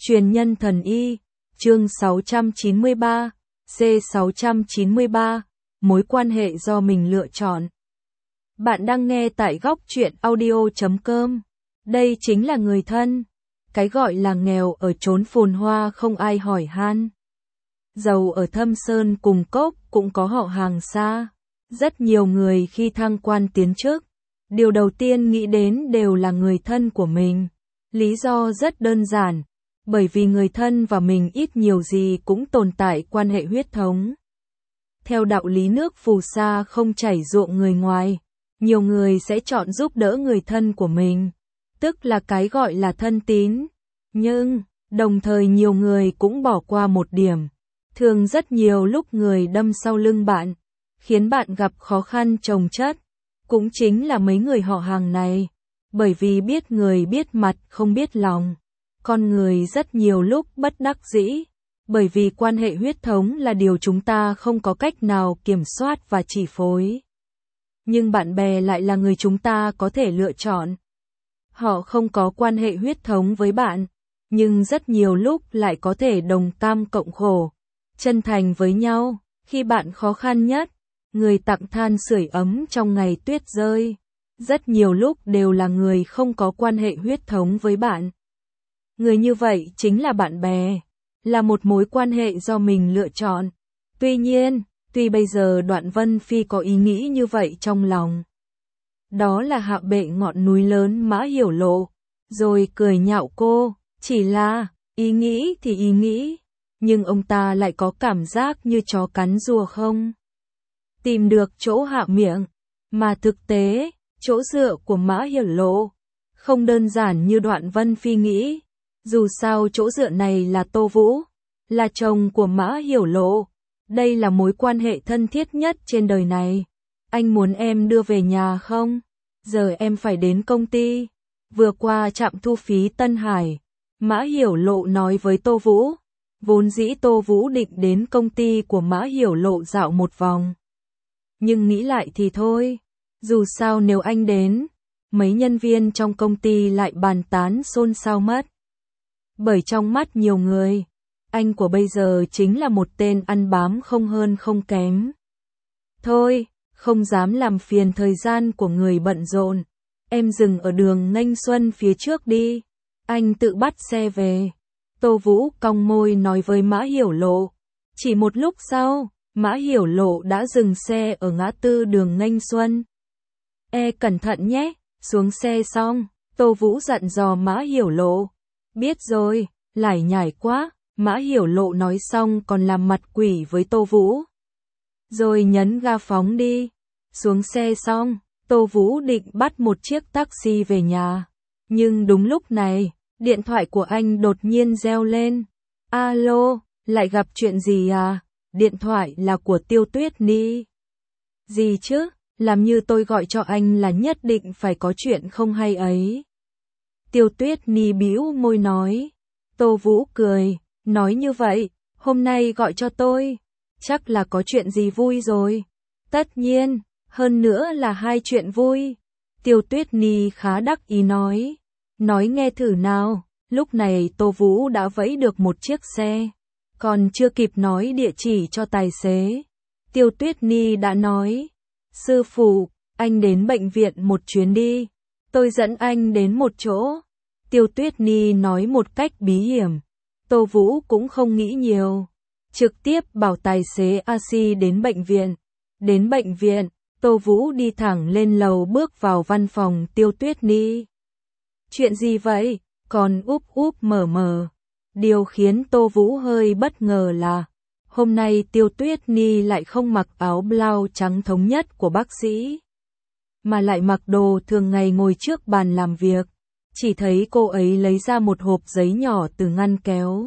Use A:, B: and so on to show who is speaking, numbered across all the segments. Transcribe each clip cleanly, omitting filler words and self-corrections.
A: Truyền nhân thần y, chương 693, C693, mối quan hệ do mình lựa chọn. Bạn đang nghe tại góc truyện audio.com. Đây chính là người thân. Cái gọi là nghèo ở chốn phồn hoa không ai hỏi han. Giàu ở thâm sơn cùng cốc cũng có họ hàng xa. Rất nhiều người khi thăng quan tiến chức, điều đầu tiên nghĩ đến đều là người thân của mình. Lý do rất đơn giản, bởi vì người thân và mình ít nhiều gì cũng tồn tại quan hệ huyết thống. Theo đạo lý nước phù sa không chảy ruộng người ngoài, nhiều người sẽ chọn giúp đỡ người thân của mình, tức là cái gọi là thân tín. Nhưng, đồng thời nhiều người cũng bỏ qua một điểm. Thường rất nhiều lúc người đâm sau lưng bạn, khiến bạn gặp khó khăn chồng chất, cũng chính là mấy người họ hàng này. Bởi vì biết người biết mặt không biết lòng. Con người rất nhiều lúc bất đắc dĩ, bởi vì quan hệ huyết thống là điều chúng ta không có cách nào kiểm soát và chi phối. Nhưng bạn bè lại là người chúng ta có thể lựa chọn. Họ không có quan hệ huyết thống với bạn, nhưng rất nhiều lúc lại có thể đồng cam cộng khổ, chân thành với nhau. Khi bạn khó khăn nhất, người tặng than sưởi ấm trong ngày tuyết rơi, rất nhiều lúc đều là người không có quan hệ huyết thống với bạn. Người như vậy chính là bạn bè, là một mối quan hệ do mình lựa chọn. Tuy nhiên, bây giờ Đoạn Vân Phi có ý nghĩ như vậy trong lòng. Đó là hạ bệ ngọn núi lớn Mã Hiểu Lộ, rồi cười nhạo cô, chỉ là, ý nghĩ thì ý nghĩ, nhưng ông ta lại có cảm giác như chó cắn rùa không tìm được chỗ hạ miệng, mà thực tế, chỗ dựa của Mã Hiểu Lộ không đơn giản như Đoạn Vân Phi nghĩ. Dù sao chỗ dựa này là Tô Vũ, là chồng của Mã Hiểu Lộ. Đây là mối quan hệ thân thiết nhất trên đời này. Anh muốn em đưa về nhà không? Giờ em phải đến công ty. Vừa qua trạm thu phí Tân Hải, Mã Hiểu Lộ nói với Tô Vũ. Vốn dĩ Tô Vũ định đến công ty của Mã Hiểu Lộ dạo một vòng. Nhưng nghĩ lại thì thôi. Dù sao nếu anh đến, mấy nhân viên trong công ty lại bàn tán xôn xao mất. Bởi trong mắt nhiều người, anh của bây giờ chính là một tên ăn bám không hơn không kém. Thôi, không dám làm phiền thời gian của người bận rộn. Em dừng ở đường Nghênh Xuân phía trước đi. Anh tự bắt xe về. Tô Vũ cong môi nói với Mã Hiểu Lộ. Chỉ một lúc sau, Mã Hiểu Lộ đã dừng xe ở ngã tư đường Nghênh Xuân. Cẩn thận nhé, xuống xe xong, Tô Vũ dặn dò Mã Hiểu Lộ. Biết rồi, lải nhải quá, Mã Hiểu Lộ nói xong còn làm mặt quỷ với Tô Vũ. Rồi nhấn ga phóng đi. Xuống xe xong, Tô Vũ định bắt một chiếc taxi về nhà. Nhưng đúng lúc này, điện thoại của anh đột nhiên reo lên. Alo, lại gặp chuyện gì à? Điện thoại là của Tiêu Tuyết Nhi. Gì chứ, làm như tôi gọi cho anh là nhất định phải có chuyện không hay ấy. Tiêu Tuyết Nhi bĩu môi nói. Tô Vũ cười, nói như vậy, hôm nay gọi cho tôi, chắc là có chuyện gì vui rồi. Tất nhiên, hơn nữa là hai chuyện vui. Tiêu Tuyết Nhi khá đắc ý nói. Nói nghe thử nào. Lúc này Tô Vũ đã vẫy được một chiếc xe, còn chưa kịp nói địa chỉ cho tài xế. Tiêu Tuyết Nhi đã nói. Sư phụ, anh đến bệnh viện một chuyến đi. Tôi dẫn anh đến một chỗ. Tiêu Tuyết Nhi nói một cách bí hiểm. Tô Vũ cũng không nghĩ nhiều. Trực tiếp bảo tài xế AC đến bệnh viện. Đến bệnh viện, Tô Vũ đi thẳng lên lầu bước vào văn phòng Tiêu Tuyết Nhi. Chuyện gì vậy? Còn úp úp mở mờ. Điều khiến Tô Vũ hơi bất ngờ là hôm nay Tiêu Tuyết Nhi lại không mặc áo blau trắng thống nhất của bác sĩ, mà lại mặc đồ thường ngày ngồi trước bàn làm việc. Chỉ thấy cô ấy lấy ra một hộp giấy nhỏ từ ngăn kéo,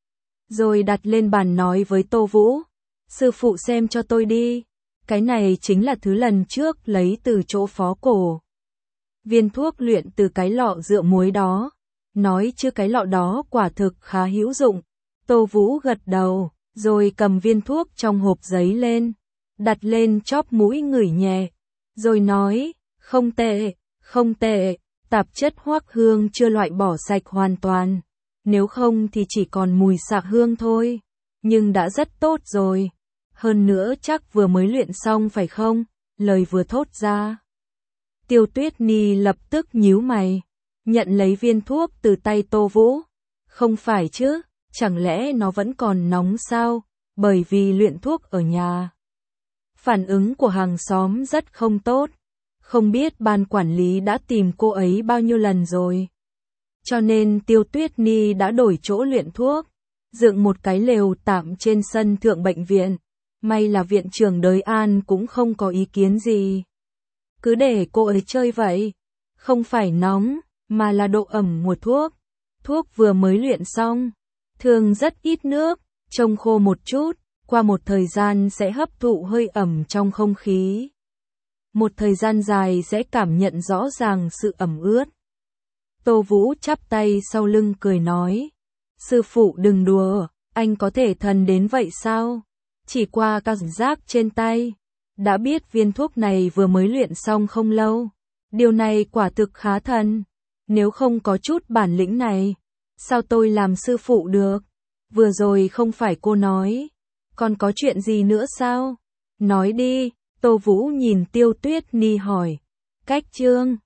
A: rồi đặt lên bàn nói với Tô Vũ. Sư phụ xem cho tôi đi. Cái này chính là thứ lần trước lấy từ chỗ Phó Cổ. Viên thuốc luyện từ cái lọ rượu muối đó. Nói chứ cái lọ đó quả thực khá hữu dụng. Tô Vũ gật đầu, rồi cầm viên thuốc trong hộp giấy lên, đặt lên chóp mũi ngửi nhẹ, rồi nói, không tệ, không tệ, tạp chất hoắc hương chưa loại bỏ sạch hoàn toàn, nếu không thì chỉ còn mùi sạc hương thôi, nhưng đã rất tốt rồi. Hơn nữa chắc vừa mới luyện xong phải không? Lời vừa thốt ra. Tiêu Tuyết Nhi lập tức nhíu mày, nhận lấy viên thuốc từ tay Tô Vũ. Không phải chứ, chẳng lẽ nó vẫn còn nóng sao? Bởi vì luyện thuốc ở nhà. Phản ứng của hàng xóm rất không tốt. Không biết ban quản lý đã tìm cô ấy bao nhiêu lần rồi. Cho nên Tiêu Tuyết Nhi đã đổi chỗ luyện thuốc, dựng một cái lều tạm trên sân thượng bệnh viện. May là viện trưởng Đới An cũng không có ý kiến gì. Cứ để cô ấy chơi vậy. Không phải nóng, mà là độ ẩm của thuốc. Thuốc vừa mới luyện xong, thường rất ít nước, trông khô một chút, qua một thời gian sẽ hấp thụ hơi ẩm trong không khí. Một thời gian dài sẽ cảm nhận rõ ràng sự ẩm ướt. Tô Vũ chắp tay sau lưng cười nói. Sư phụ đừng đùa, anh có thể thần đến vậy sao? Chỉ qua cảm giác trên tay, đã biết viên thuốc này vừa mới luyện xong không lâu. Điều này quả thực khá thần. Nếu không có chút bản lĩnh này, sao tôi làm sư phụ được? Vừa rồi không phải cô nói, còn có chuyện gì nữa sao? Nói đi, Tô Vũ nhìn Tiêu Tuyết Nhi hỏi. Cách chương